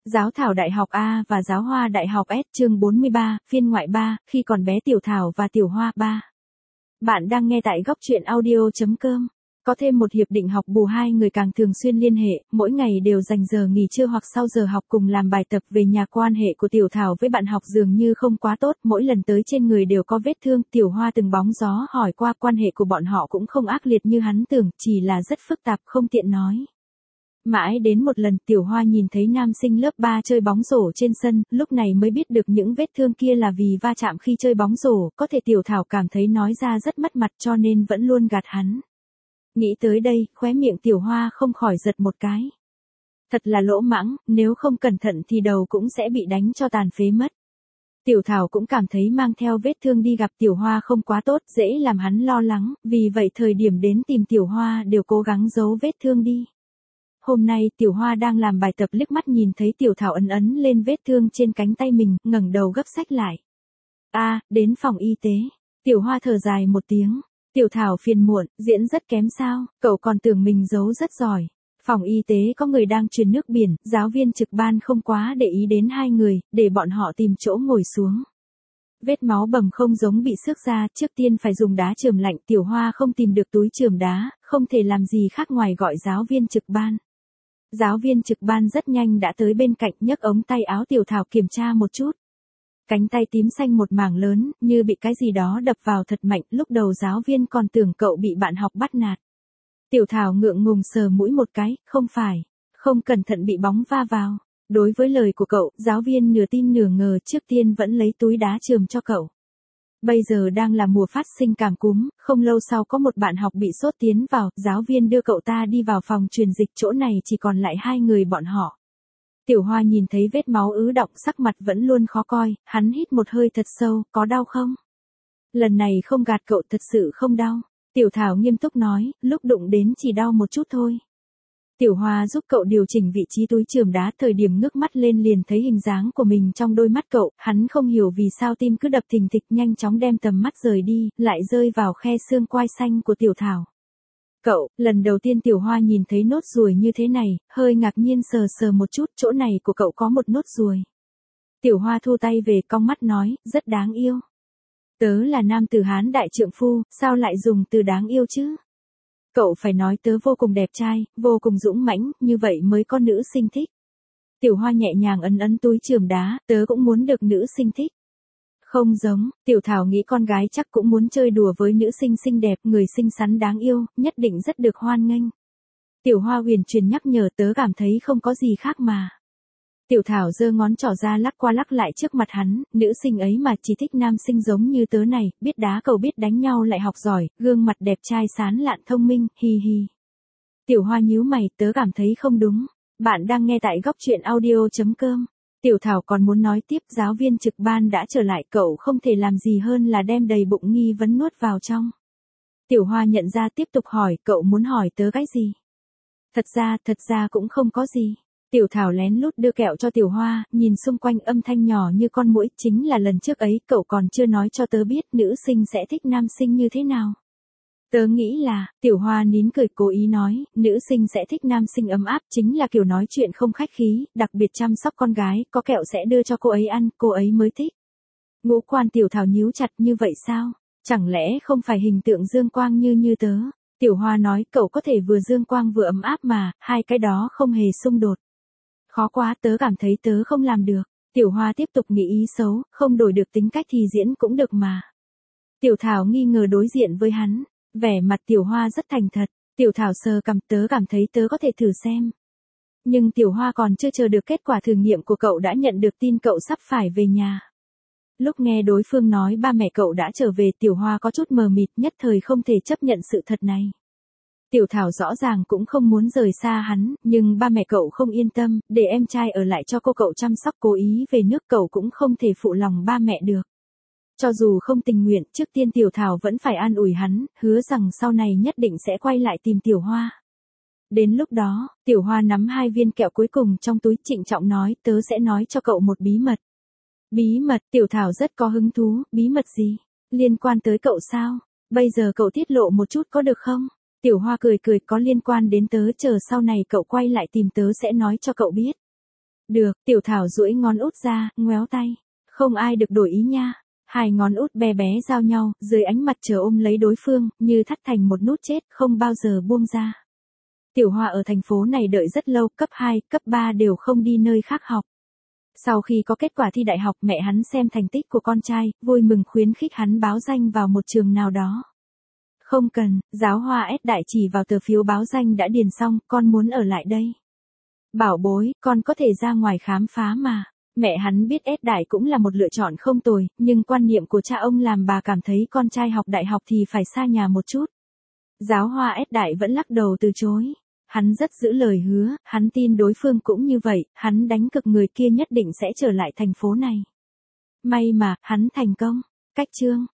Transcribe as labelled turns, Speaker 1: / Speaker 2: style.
Speaker 1: Giáo thảo đại học A và giáo hoa đại học S chương 43, phiên ngoại 3, khi còn bé Tiểu Thảo và Tiểu Hoa 3. Bạn đang nghe tại góc truyện audio.com. Có thêm một hiệp định học bù, hai người càng thường xuyên liên hệ, mỗi ngày đều dành giờ nghỉ trưa hoặc sau giờ học cùng làm bài tập về nhà. Quan hệ của Tiểu Thảo với bạn học dường như không quá tốt, mỗi lần tới trên người đều có vết thương. Tiểu Hoa từng bóng gió hỏi qua, quan hệ của bọn họ cũng không ác liệt như hắn tưởng, chỉ là rất phức tạp không tiện nói. Mãi đến một lần Tiểu Hoa nhìn thấy nam sinh lớp 3 chơi bóng rổ trên sân, lúc này mới biết được những vết thương kia là vì va chạm khi chơi bóng rổ, có thể Tiểu Thảo cảm thấy nói ra rất mất mặt cho nên vẫn luôn gạt hắn. Nghĩ tới đây, khóe miệng Tiểu Hoa không khỏi giật một cái. Thật là lỗ mãng, nếu không cẩn thận thì đầu cũng sẽ bị đánh cho tàn phế mất. Tiểu Thảo cũng cảm thấy mang theo vết thương đi gặp Tiểu Hoa không quá tốt, dễ làm hắn lo lắng, vì vậy thời điểm đến tìm Tiểu Hoa đều cố gắng giấu vết thương đi. Hôm nay Tiểu Hoa đang làm bài tập, liếc mắt nhìn thấy Tiểu Thảo ấn lên vết thương trên cánh tay mình, ngẩng đầu gấp sách lại. Đến phòng y tế. Tiểu Hoa thở dài một tiếng. Tiểu Thảo phiền muộn, diễn rất kém sao, cậu còn tưởng mình giấu rất giỏi. Phòng y tế có người đang truyền nước biển, giáo viên trực ban không quá để ý đến hai người, để bọn họ tìm chỗ ngồi xuống. Vết máu bầm không giống bị xước ra, trước tiên phải dùng đá chườm lạnh. Tiểu Hoa không tìm được túi chườm đá, không thể làm gì khác ngoài gọi giáo viên trực ban. Giáo viên trực ban rất nhanh đã tới bên cạnh, nhấc ống tay áo Tiểu Thảo kiểm tra một chút. Cánh tay tím xanh một mảng lớn, như bị cái gì đó đập vào thật mạnh, lúc đầu giáo viên còn tưởng cậu bị bạn học bắt nạt. Tiểu Thảo ngượng ngùng sờ mũi một cái, không phải, không cẩn thận bị bóng va vào. Đối với lời của cậu, giáo viên nửa tin nửa ngờ, trước tiên vẫn lấy túi đá chườm cho cậu. Bây giờ đang là mùa phát sinh cảm cúm, không lâu sau có một bạn học bị sốt tiến vào, giáo viên đưa cậu ta đi vào phòng truyền dịch, chỗ này chỉ còn lại hai người bọn họ. Tiểu Hoa nhìn thấy vết máu ứ đọng, sắc mặt vẫn luôn khó coi, hắn hít một hơi thật sâu, có đau không? Lần này không gạt cậu, thật sự không đau. Tiểu Thảo nghiêm túc nói, lúc đụng đến chỉ đau một chút thôi. Tiểu Hoa giúp cậu điều chỉnh vị trí túi chườm đá, thời điểm ngước mắt lên liền thấy hình dáng của mình trong đôi mắt cậu, hắn không hiểu vì sao tim cứ đập thình thịch, nhanh chóng đem tầm mắt rời đi, lại rơi vào khe xương quai xanh của Tiểu Thảo. Cậu, lần đầu tiên Tiểu Hoa nhìn thấy nốt ruồi như thế này, hơi ngạc nhiên sờ một chút, chỗ này của cậu có một nốt ruồi. Tiểu Hoa thu tay về, cong mắt nói, rất đáng yêu. Tớ là nam tử Hán đại trượng phu, sao lại dùng từ đáng yêu chứ? Cậu phải nói tớ vô cùng đẹp trai, vô cùng dũng mãnh, như vậy mới có nữ sinh thích. Tiểu Hoa nhẹ nhàng ấn túi chườm đá, tớ cũng muốn được nữ sinh thích. Không giống, Tiểu Thảo nghĩ con gái chắc cũng muốn chơi đùa với nữ sinh xinh đẹp, người xinh xắn đáng yêu, nhất định rất được hoan nghênh. Tiểu Hoa huyền truyền nhắc nhở, tớ cảm thấy không có gì khác mà. Tiểu Thảo giơ ngón trỏ ra lắc qua lắc lại trước mặt hắn, nữ sinh ấy mà chỉ thích nam sinh giống như tớ này, biết đá cầu biết đánh nhau lại học giỏi, gương mặt đẹp trai sáng lạn thông minh, hi hi. Tiểu Hoa nhíu mày, tớ cảm thấy không đúng. Bạn đang nghe tại góc truyện audio.com. Tiểu Thảo còn muốn nói tiếp, giáo viên trực ban đã trở lại, cậu không thể làm gì hơn là đem đầy bụng nghi vấn nuốt vào trong. Tiểu Hoa nhận ra tiếp tục hỏi, cậu muốn hỏi tớ cái gì? Thật ra cũng không có gì. Tiểu Thảo lén lút đưa kẹo cho Tiểu Hoa, nhìn xung quanh, âm thanh nhỏ như con muỗi, chính là lần trước ấy cậu còn chưa nói cho tớ biết nữ sinh sẽ thích nam sinh như thế nào. Tớ nghĩ là, Tiểu Hoa nín cười cố ý nói, nữ sinh sẽ thích nam sinh ấm áp, chính là kiểu nói chuyện không khách khí, đặc biệt chăm sóc con gái, có kẹo sẽ đưa cho cô ấy ăn, cô ấy mới thích. Ngũ quan Tiểu Thảo nhíu chặt, như vậy sao? Chẳng lẽ không phải hình tượng dương quang như tớ? Tiểu Hoa nói, cậu có thể vừa dương quang vừa ấm áp mà, hai cái đó không hề xung đột. Khó quá, tớ cảm thấy tớ không làm được. Tiểu Hoa tiếp tục nghĩ ý xấu, không đổi được tính cách thì diễn cũng được mà. Tiểu Thảo nghi ngờ đối diện với hắn, vẻ mặt Tiểu Hoa rất thành thật. Tiểu Thảo sờ cằm, tớ cảm thấy tớ có thể thử xem. Nhưng Tiểu Hoa còn chưa chờ được kết quả thử nghiệm của cậu đã nhận được tin cậu sắp phải về nhà. Lúc nghe đối phương nói ba mẹ cậu đã trở về, Tiểu Hoa có chút mờ mịt, nhất thời không thể chấp nhận sự thật này. Tiểu Thảo rõ ràng cũng không muốn rời xa hắn, nhưng ba mẹ cậu không yên tâm, để em trai ở lại cho cô cậu chăm sóc, cố ý về nước cậu cũng không thể phụ lòng ba mẹ được. Cho dù không tình nguyện, trước tiên Tiểu Thảo vẫn phải an ủi hắn, hứa rằng sau này nhất định sẽ quay lại tìm Tiểu Hoa. Đến lúc đó, Tiểu Hoa nắm hai viên kẹo cuối cùng trong túi, trịnh trọng nói, tớ sẽ nói cho cậu một bí mật. Bí mật? Tiểu Thảo rất có hứng thú, bí mật gì? Liên quan tới cậu sao? Bây giờ cậu tiết lộ một chút có được không? Tiểu Hoa cười, có liên quan đến tớ, chờ sau này cậu quay lại tìm tớ sẽ nói cho cậu biết. Được, Tiểu Thảo duỗi ngón út ra, ngoéo tay. Không ai được đổi ý nha. Hai ngón út bé bé giao nhau, dưới ánh mặt trời ôm lấy đối phương, như thắt thành một nút chết, không bao giờ buông ra. Tiểu Hoa ở thành phố này đợi rất lâu, cấp 2, cấp 3 đều không đi nơi khác học. Sau khi có kết quả thi đại học, mẹ hắn xem thành tích của con trai, vui mừng khuyến khích hắn báo danh vào một trường nào đó. Không cần, Giáo Hoa S Đại chỉ vào tờ phiếu báo danh đã điền xong, con muốn ở lại đây. Bảo bối, con có thể ra ngoài khám phá mà. Mẹ hắn biết S Đại cũng là một lựa chọn không tồi, nhưng quan niệm của cha ông làm bà cảm thấy con trai học đại học thì phải xa nhà một chút. Giáo Hoa S Đại vẫn lắc đầu từ chối. Hắn rất giữ lời hứa, hắn tin đối phương cũng như vậy, hắn đánh cực người kia nhất định sẽ trở lại thành phố này. May mà, hắn thành công. Cách chương